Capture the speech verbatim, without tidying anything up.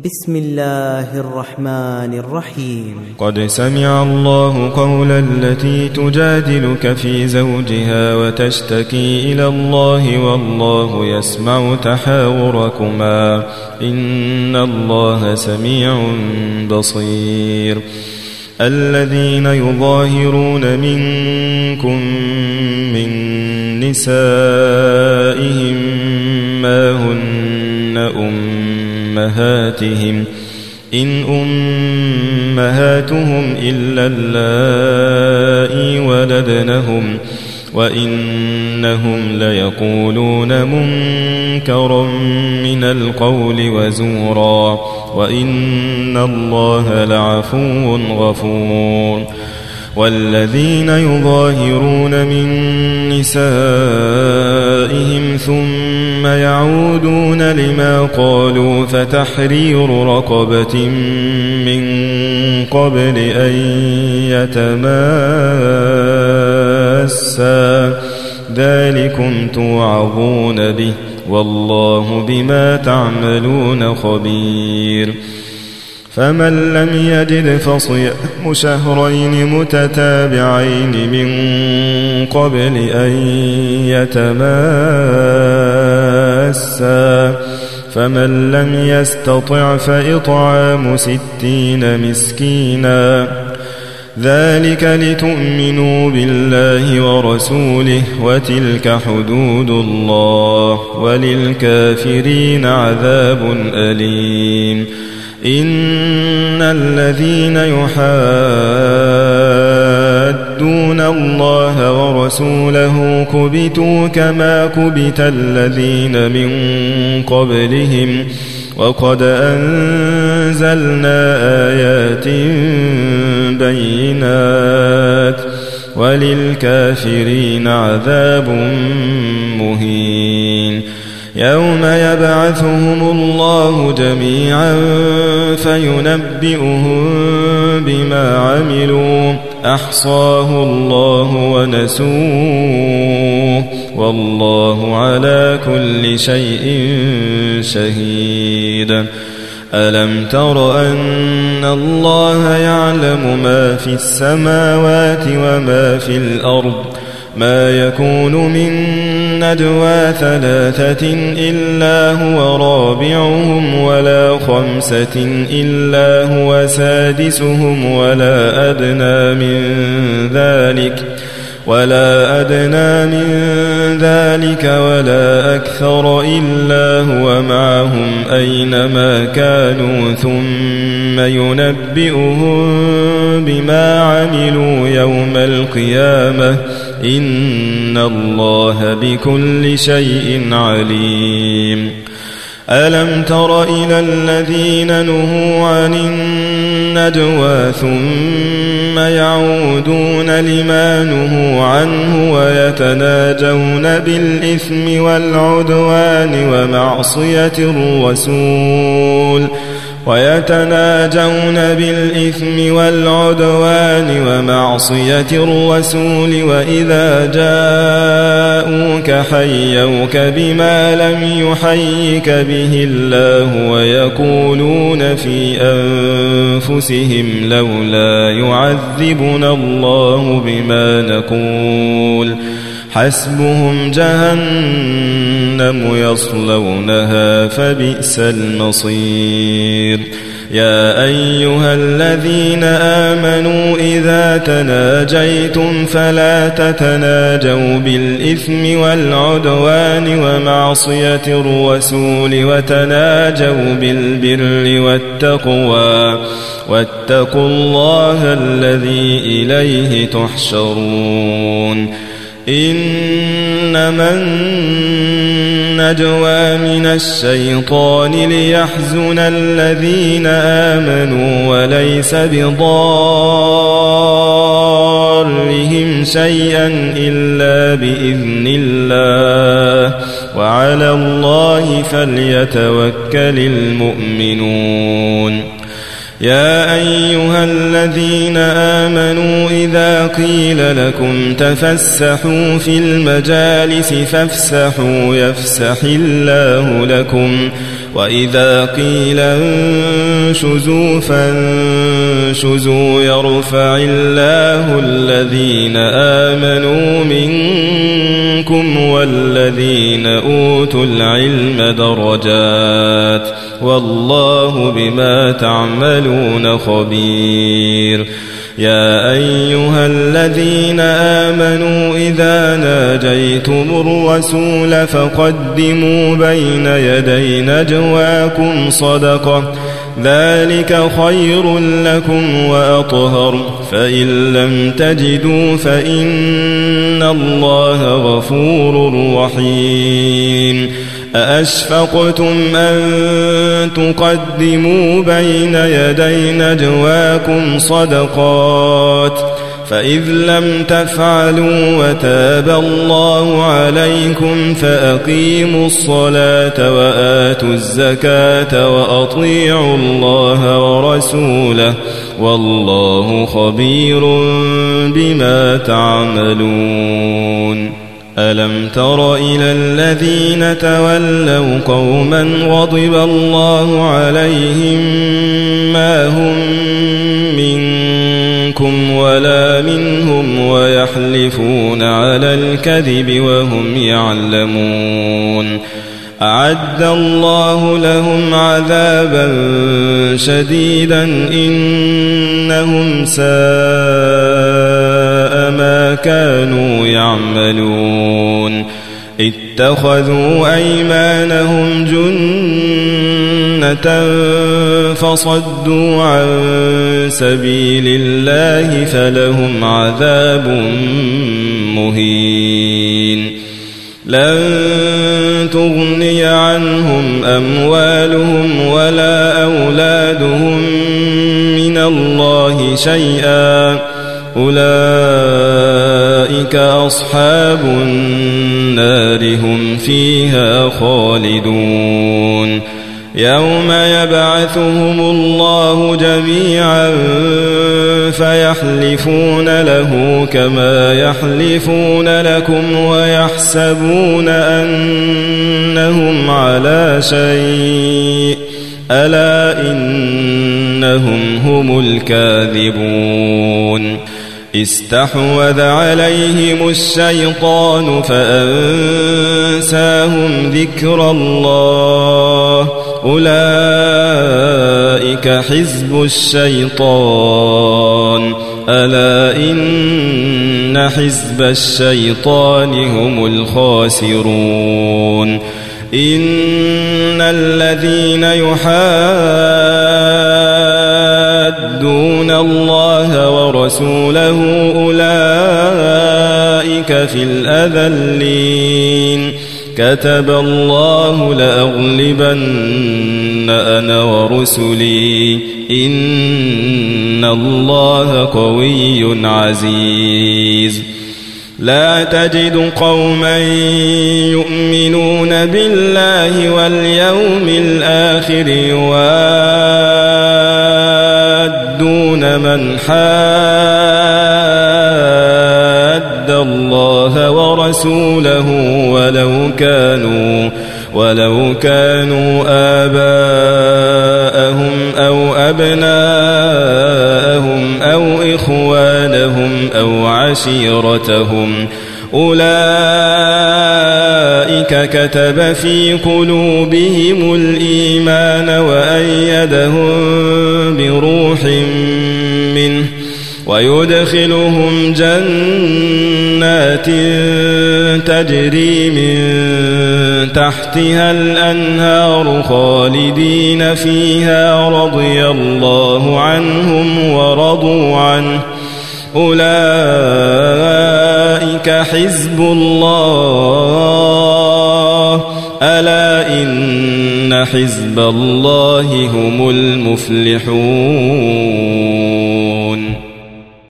بسم الله الرحمن الرحيم. قد سمع الله قول التي تجادلك في زوجها وتشتكي إلى الله والله يسمع تحاوركما إن الله سميع بصير. الذين يظاهرون منكم من نسائهم ما هن أمهاتهم إن أمهاتهم إلا اللائي ولدنهم وإنهم ليقولون منكرا من القول وزورا وإن الله لعفو غفور. والذين يظاهرون من نسائهم ثم يعودون لما قالوا فتحرير رقبة من قبل أن يتماسا ذلكم توعظون به والله بما تعملون خبير. فمن لم يجد فصيام شهرين متتابعين من قبل أن يتماسا فمن لم يستطع فإطعام ستين مسكينا ذلك لتؤمنوا بالله ورسوله وتلك حدود الله وللكافرين عذاب أليم. إن الذين يحادون الله ورسوله كبتوا كما كبت الذين من قبلهم وقد أنزلنا آيات بينات وللكافرين عذاب مهين. يوم يبعثهم الله جميعا فينبئهم بما عملوا أحصاه الله ونسوه والله على كل شيء شهيد. ألم تر أن الله يعلم ما في السماوات وما في الأرض ما يكون من نجوى ثلاثة إلا هو رابعهم ولا خمسة إلا هو سادسهم ولا أدنى من ذلك ولا أدنى من ذلك ولا أكثر إلا هو معهم أينما كانوا ثم ينبئهم بما عملوا يوم القيامة إن الله بكل شيء عليم. ألم تر إلى الذين نهوا عن النجوى ثم يعودون لما نهوا عنه ويتناجون بالإثم والعدوان ومعصية الرسول ويتناجون بالإثم والعدوان ومعصية الرسول وإذا جاءوك حيوك بما لم يحيك به الله ويقولون في أنفسهم لولا يعذبنا الله بما نقول حسبهم جهنم يصلونها فبئس المصير. يا أيها الذين آمنوا إذا تناجيتم فلا تتناجوا بالإثم والعدوان ومعصية الرسول وتناجوا بالبر والتقوى واتقوا الله الذي إليه تحشرون. إنما النجوى من الشيطان ليحزن الذين آمنوا وليس بضارهم شيئا إلا بإذن الله وعلى الله فليتوكل المؤمنون. يا أيها الذين آمنوا إذا قيل لكم تفسحوا في المجالس فافسحوا يفسح الله لكم وإذا قيل فانشزوا فانشزوا يرفع الله الذين آمنوا منكم والذين أوتوا العلم درجات والله بما تعملون خبير. يا أيها الذين آمنوا إذا ناجيتم الرسول فقدموا بين يدي نجواكم صدقة ذلك خير لكم وأطهر فإن لم تجدوا فإن الله غفور رحيم. أأشفقتم أن تقدموا بين يدي نجواكم صدقات فإذ لم تفعلوا وتاب الله عليكم فأقيموا الصلاة وآتوا الزكاة وأطيعوا الله ورسوله والله خبير بما تعملون. ألم تر إلى الذين تولوا قوما غضب الله عليهم ما هم منكم ولا منهم ويحلفون على الكذب وهم يعلمون أعد الله لهم عذابا شديدا إنهم ساء ما كانوا يعملون. اتخذوا أيمانهم جنة فصدوا عن سبيل الله فلهم عذاب مهين. لن تغني عنهم أموالهم ولا أولادهم من الله شيئا أولئك أصحاب النار هم فيها خالدون. يوم يبعثهم الله جميعا فيحلفون له كما يحلفون لكم ويحسبون أنهم على شيء ألا إنهم هم الكاذبون. استحوذ عليهم الشيطان فأنساهم ذكر الله أولئك حزب الشيطان ألا إن حزب الشيطان هم الخاسرون. إن الذين يحادون الله ورسوله أولئك في الأذلين. كتب الله لأغلبن أنا ورسلي إن الله قوي عزيز. لا تجد قوما يؤمنون بالله واليوم الآخر يوادون من حاد الله ورسوله ولو كانوا ولو كانوا آباءهم أو أبناءهم أو إخوانهم أو عشيرتهم أولئك كتب في قلوبهم الإيمان وأيدهم بروح منه ويدخلهم جنات تجري من تحتها الأنهار خالدين فيها رضي الله عنهم ورضوا عنه أولئك حزب الله ألا إن حزب الله هم المفلحون.